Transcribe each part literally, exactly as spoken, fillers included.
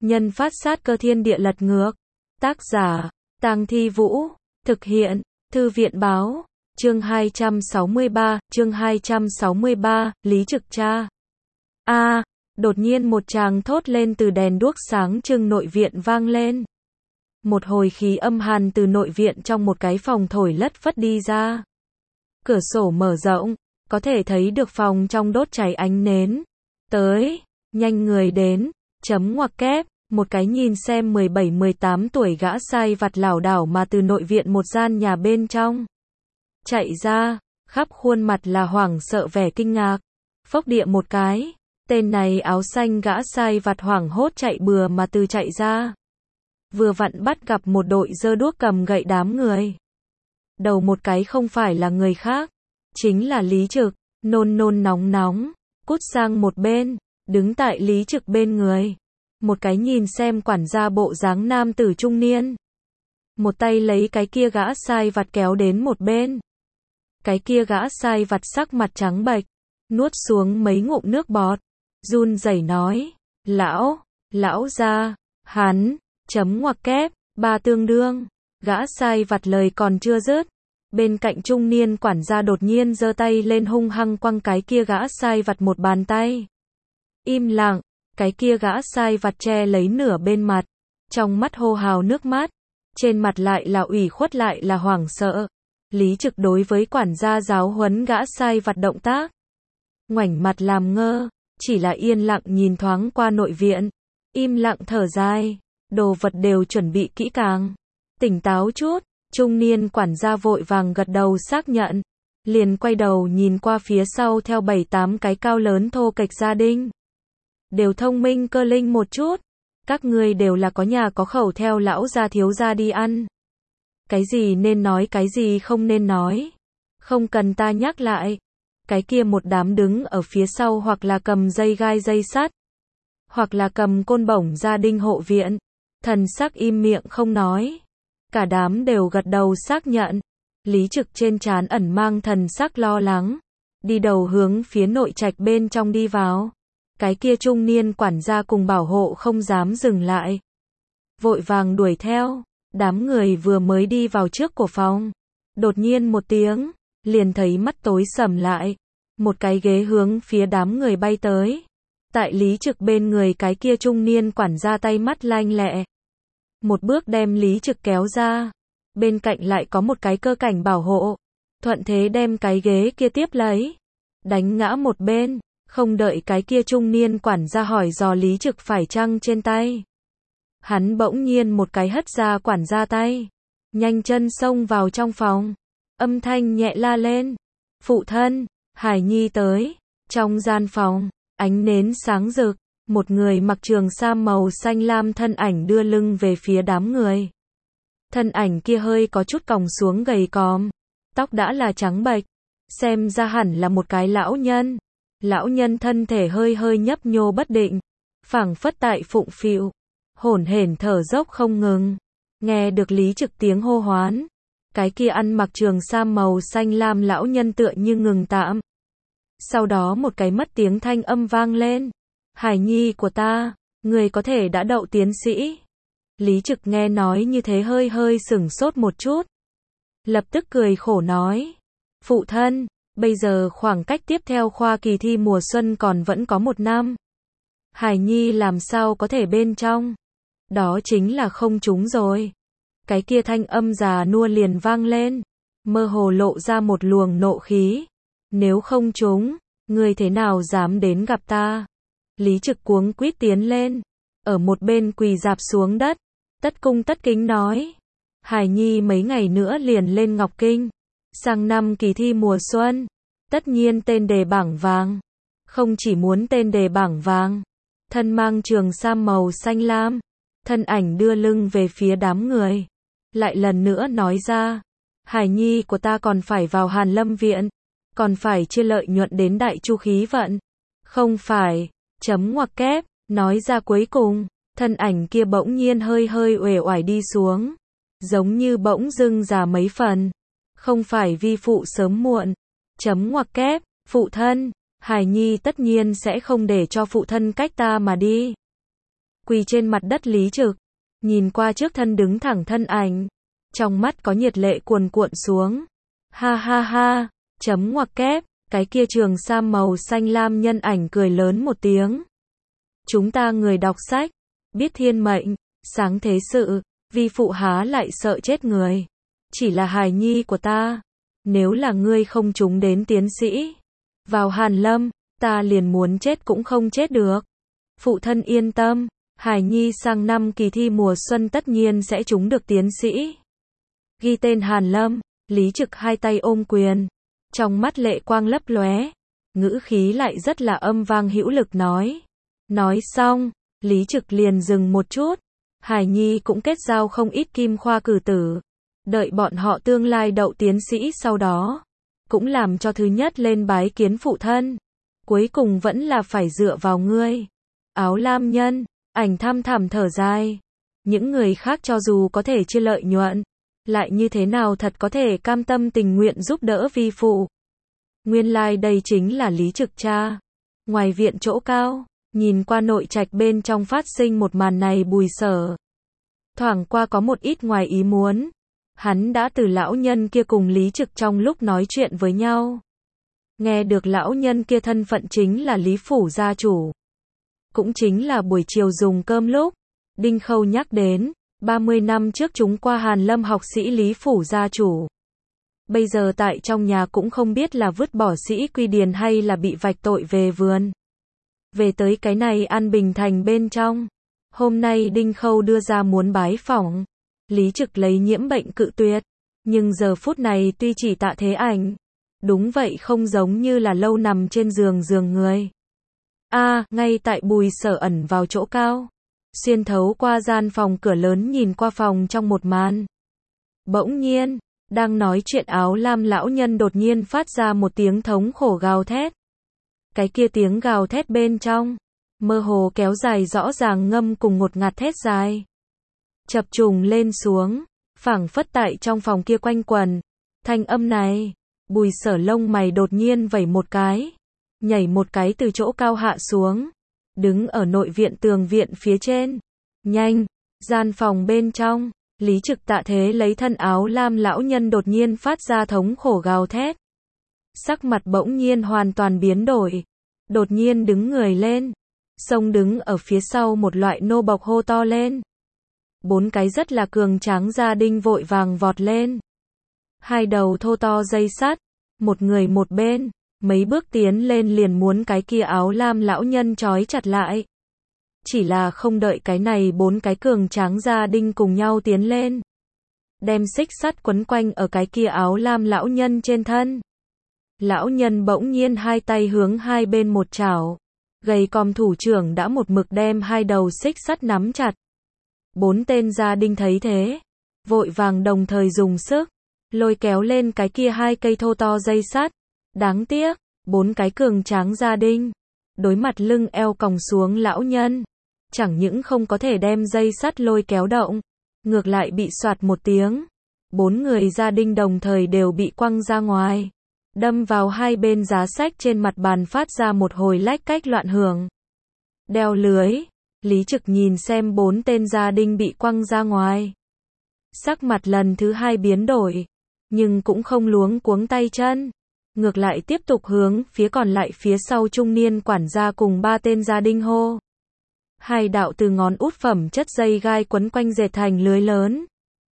nhân phát sát cơ thiên địa lật ngược. Tác giả, Tang Thi Vũ. Thực hiện, Thư viện Báo. Chương hai trăm sáu mươi ba, chương hai trăm sáu mươi ba, Lý Trực Cha. A, đột nhiên một tràng thốt lên từ đèn đuốc sáng trưng nội viện vang lên. Một hồi khí âm hàn từ nội viện trong một cái phòng thổi lất phất đi ra. Cửa sổ mở rộng, có thể thấy được phòng trong đốt cháy ánh nến. Tới, nhanh người đến, chấm ngoặc kép, một cái nhìn xem mười bảy mười tám tuổi gã sai vặt lảo đảo mà từ nội viện một gian nhà bên trong chạy ra, khắp khuôn mặt là hoảng sợ vẻ kinh ngạc. Phốc địa một cái, tên này áo xanh gã sai vặt hoảng hốt chạy bừa mà từ chạy ra. Vừa vặn bắt gặp một đội giơ đuốc cầm gậy đám người. Đầu một cái không phải là người khác, chính là Lý Trực, nôn nôn nóng nóng, cút sang một bên, đứng tại Lý Trực bên người. Một cái nhìn xem quản gia bộ dáng nam tử trung niên. Một tay lấy cái kia gã sai vặt kéo đến một bên. Cái kia gã sai vặt sắc mặt trắng bệch, nuốt xuống mấy ngụm nước bọt, run rẩy nói, lão, lão gia, hắn, chấm ngoặc kép, ba tương đương. Gã sai vặt lời còn chưa dứt, bên cạnh trung niên quản gia đột nhiên giơ tay lên hung hăng quăng cái kia gã sai vặt một bàn tay. Im lặng, cái kia gã sai vặt che lấy nửa bên mặt, trong mắt hô hào nước mắt, trên mặt lại là ủy khuất lại là hoảng sợ. Lý Trực đối với quản gia giáo huấn gã sai vặt động tác, ngoảnh mặt làm ngơ, chỉ là yên lặng nhìn thoáng qua nội viện, im lặng thở dài, đồ vật đều chuẩn bị kỹ càng, tỉnh táo chút. Trung niên quản gia vội vàng gật đầu xác nhận, liền quay đầu nhìn qua phía sau theo bảy tám cái cao lớn thô kệch gia đình. Đều thông minh cơ linh một chút, các ngươi đều là có nhà có khẩu theo lão gia thiếu gia đi ăn. Cái gì nên nói cái gì không nên nói, không cần ta nhắc lại. Cái kia một đám đứng ở phía sau hoặc là cầm dây gai dây sắt, hoặc là cầm côn bổng gia đình hộ viện, thần sắc im miệng không nói. Cả đám đều gật đầu xác nhận. Lý Trực trên trán ẩn mang thần sắc lo lắng, đi đầu hướng phía nội trạch bên trong đi vào. Cái kia trung niên quản gia cùng bảo hộ không dám dừng lại, vội vàng đuổi theo. Đám người vừa mới đi vào trước của phòng, đột nhiên một tiếng, liền thấy mắt tối sầm lại, một cái ghế hướng phía đám người bay tới. Tại Lý Trực bên người cái kia trung niên quản gia tay mắt lanh lẹ, một bước đem Lý Trực kéo ra, bên cạnh lại có một cái cơ cảnh bảo hộ, thuận thế đem cái ghế kia tiếp lấy, đánh ngã một bên, không đợi cái kia trung niên quản gia hỏi dò Lý Trực phải chăng trên tay. Hắn bỗng nhiên một cái hất ra quản gia tay, nhanh chân xông vào trong phòng, âm thanh nhẹ la lên, phụ thân, Hải Nhi tới. Trong gian phòng, ánh nến sáng rực, một người mặc trường sam màu xanh lam thân ảnh đưa lưng về phía đám người. Thân ảnh kia hơi có chút còng xuống gầy còm, tóc đã là trắng bệch, xem ra hẳn là một cái lão nhân. Lão nhân thân thể hơi hơi nhấp nhô bất định, phảng phất tại phụng phịu, hổn hển thở dốc không ngừng. Nghe được Lý Trực tiếng hô hoán, cái kia ăn mặc trường sam màu xanh lam lão nhân tựa như ngừng tạm. Sau đó một cái mất tiếng thanh âm vang lên, Hải Nhi của ta, người có thể đã đậu tiến sĩ. Lý Trực nghe nói như thế hơi hơi sửng sốt một chút, lập tức cười khổ nói, phụ thân, bây giờ khoảng cách tiếp theo khoa kỳ thi mùa xuân còn vẫn có một năm. Hải Nhi làm sao có thể bên trong? Đó chính là không trúng rồi. Cái kia thanh âm già nua liền vang lên, mơ hồ lộ ra một luồng nộ khí. Nếu không trúng, ngươi thế nào dám đến gặp ta? Lý Trực cuống quýt tiến lên, ở một bên quỳ rạp xuống đất, tất cung tất kính nói, Hải Nhi mấy ngày nữa liền lên Ngọc Kinh, sang năm kỳ thi mùa xuân, tất nhiên tên đề bảng vàng. Không chỉ muốn tên đề bảng vàng, thân mang trường sam màu xanh lam, thân ảnh đưa lưng về phía đám người, lại lần nữa nói ra, Hải Nhi của ta còn phải vào Hàn Lâm viện, còn phải chia lợi nhuận đến đại chu khí vận. Không phải, chấm ngoặc kép, nói ra cuối cùng, thân ảnh kia bỗng nhiên hơi hơi uể oải đi xuống, giống như bỗng dưng già mấy phần. Không phải vi phụ sớm muộn, chấm ngoặc kép, phụ thân, Hải Nhi tất nhiên sẽ không để cho phụ thân cách ta mà đi. quỳ trên mặt đất Lý Trực, nhìn qua trước thân đứng thẳng thân ảnh, trong mắt có nhiệt lệ cuồn cuộn xuống. Ha ha ha, chấm ngoặc kép, cái kia trường sam màu xanh lam nhân ảnh cười lớn một tiếng. Chúng ta người đọc sách, biết thiên mệnh, sáng thế sự, vi phụ há lại sợ chết người. Chỉ là hài nhi của ta, nếu là ngươi không trúng đến tiến sĩ vào Hàn Lâm, ta liền muốn chết cũng không chết được. Phụ thân yên tâm, hài nhi sang năm kỳ thi mùa xuân tất nhiên sẽ trúng được tiến sĩ. Ghi tên Hàn Lâm, Lý Trực hai tay ôm quyền, trong mắt lệ quang lấp lóe, ngữ khí lại rất là âm vang hữu lực nói. Nói xong, Lý Trực liền dừng một chút, hài nhi cũng kết giao không ít kim khoa cử tử, đợi bọn họ tương lai đậu tiến sĩ sau đó, cũng làm cho thứ nhất lên bái kiến phụ thân, cuối cùng vẫn là phải dựa vào ngươi. Áo lam nhân, ảnh thăm thẳm thở dài, những người khác cho dù có thể chia lợi nhuận, lại như thế nào thật có thể cam tâm tình nguyện giúp đỡ vi phụ. Nguyên lai like đây chính là Lý Trực cha. Ngoài viện chỗ cao, nhìn qua nội trạch bên trong phát sinh một màn này Bùi Sở thoảng qua có một ít ngoài ý muốn. Hắn đã từ lão nhân kia cùng Lý Trực trong lúc nói chuyện với nhau, nghe được lão nhân kia thân phận chính là Lý phủ gia chủ, cũng chính là buổi chiều dùng cơm lúc Đinh Khâu nhắc đến, ba mươi năm trước chúng qua Hàn Lâm học sĩ Lý phủ gia chủ. Bây giờ tại trong nhà cũng không biết là vứt bỏ sĩ quy điền hay là bị vạch tội về vườn. Về tới cái này An Bình Thành bên trong, hôm nay Đinh Khâu đưa ra muốn bái phỏng, Lý Trực lấy nhiễm bệnh cự tuyệt, nhưng giờ phút này tuy chỉ tạ thế ảnh, đúng vậy không giống như là lâu nằm trên giường giường người. A, à, ngay tại Bùi Sở ẩn vào chỗ cao, xuyên thấu qua gian phòng cửa lớn nhìn qua phòng trong một màn. Bỗng nhiên, đang nói chuyện áo lam lão nhân đột nhiên phát ra một tiếng thống khổ gào thét. Cái kia tiếng gào thét bên trong, mơ hồ kéo dài rõ ràng ngâm cùng ngột ngạt thét dài. Chập trùng lên xuống, phảng phất tại trong phòng kia quanh quần. Thanh âm này, Bùi Sở lông mày đột nhiên vẩy một cái, nhảy một cái từ chỗ cao hạ xuống, đứng ở nội viện tường viện phía trên. Nhanh, gian phòng bên trong, Lý Trực tạ thế lấy thân áo lam lão nhân đột nhiên phát ra thống khổ gào thét. Sắc mặt bỗng nhiên hoàn toàn biến đổi, đột nhiên đứng người lên, xông đứng ở phía sau một loại nô bộc hô to lên. Bốn cái rất là cường tráng gia đình vội vàng vọt lên. Hai đầu thô to dây sắt, một người một bên, mấy bước tiến lên liền muốn cái kia áo lam lão nhân trói chặt lại. Chỉ là không đợi cái này bốn cái cường tráng gia đình cùng nhau tiến lên, đem xích sắt quấn quanh ở cái kia áo lam lão nhân trên thân. Lão nhân bỗng nhiên hai tay hướng hai bên một chảo, gầy còm thủ trưởng đã một mực đem hai đầu xích sắt nắm chặt. Bốn tên gia đình thấy thế, vội vàng đồng thời dùng sức, lôi kéo lên cái kia hai cây thô to dây sắt. Đáng tiếc, bốn cái cường tráng gia đình, đối mặt lưng eo còng xuống lão nhân, chẳng những không có thể đem dây sắt lôi kéo động, ngược lại bị soạt một tiếng. Bốn người gia đình đồng thời đều bị quăng ra ngoài, đâm vào hai bên giá sách trên mặt bàn phát ra một hồi lách cách loạn hưởng. Đeo lưới, Lý Trực nhìn xem bốn tên gia đình bị quăng ra ngoài. Sắc mặt lần thứ hai biến đổi, nhưng cũng không luống cuống tay chân. Ngược lại tiếp tục hướng phía còn lại phía sau trung niên quản gia cùng ba tên gia đình hô. Hai đạo từ ngón út phẩm chất dây gai quấn quanh dệt thành lưới lớn.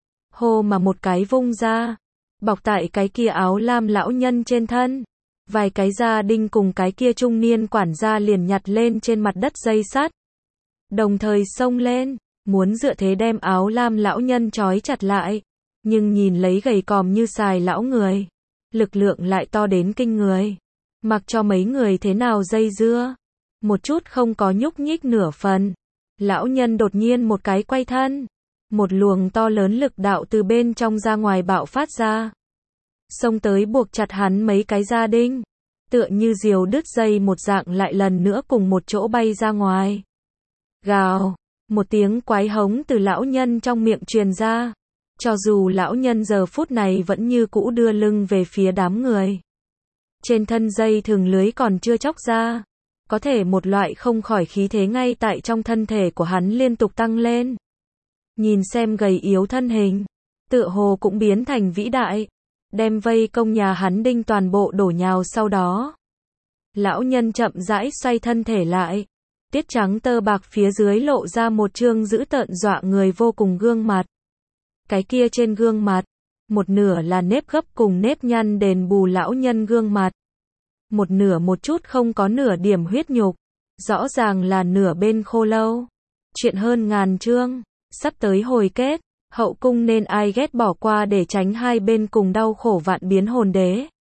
Hô mà một cái vung ra, bọc tại cái kia áo lam lão nhân trên thân. Vài cái gia đình cùng cái kia trung niên quản gia liền nhặt lên trên mặt đất dây sắt. Đồng thời xông lên, muốn dựa thế đem áo lam lão nhân trói chặt lại. Nhưng nhìn lấy gầy còm như xài lão người, lực lượng lại to đến kinh người. Mặc cho mấy người thế nào dây dưa, một chút không có nhúc nhích nửa phần. Lão nhân đột nhiên một cái quay thân, một luồng to lớn lực đạo từ bên trong ra ngoài bạo phát ra, xông tới buộc chặt hắn mấy cái gia đình, tựa như diều đứt dây một dạng lại lần nữa cùng một chỗ bay ra ngoài. Gào, một tiếng quái hống từ lão nhân trong miệng truyền ra. Cho dù lão nhân giờ phút này vẫn như cũ đưa lưng về phía đám người, trên thân dây thừng lưới còn chưa chóc ra, có thể một loại không khỏi khí thế ngay tại trong thân thể của hắn liên tục tăng lên. Nhìn xem gầy yếu thân hình, tựa hồ cũng biến thành vĩ đại, đem vây công nhà hắn đinh toàn bộ đổ nhào sau đó. Lão nhân chậm rãi xoay thân thể lại, tiết trắng tơ bạc phía dưới lộ ra một trương dữ tợn dọa người vô cùng gương mặt. Cái kia trên gương mặt, một nửa là nếp gấp cùng nếp nhăn đền bù lão nhân gương mặt. Một nửa một chút không có nửa điểm huyết nhục, rõ ràng là nửa bên khô lâu. Chuyện hơn ngàn chương, sắp tới hồi kết, hậu cung nên ai ghét bỏ qua để tránh hai bên cùng đau khổ vạn biến hồn đế.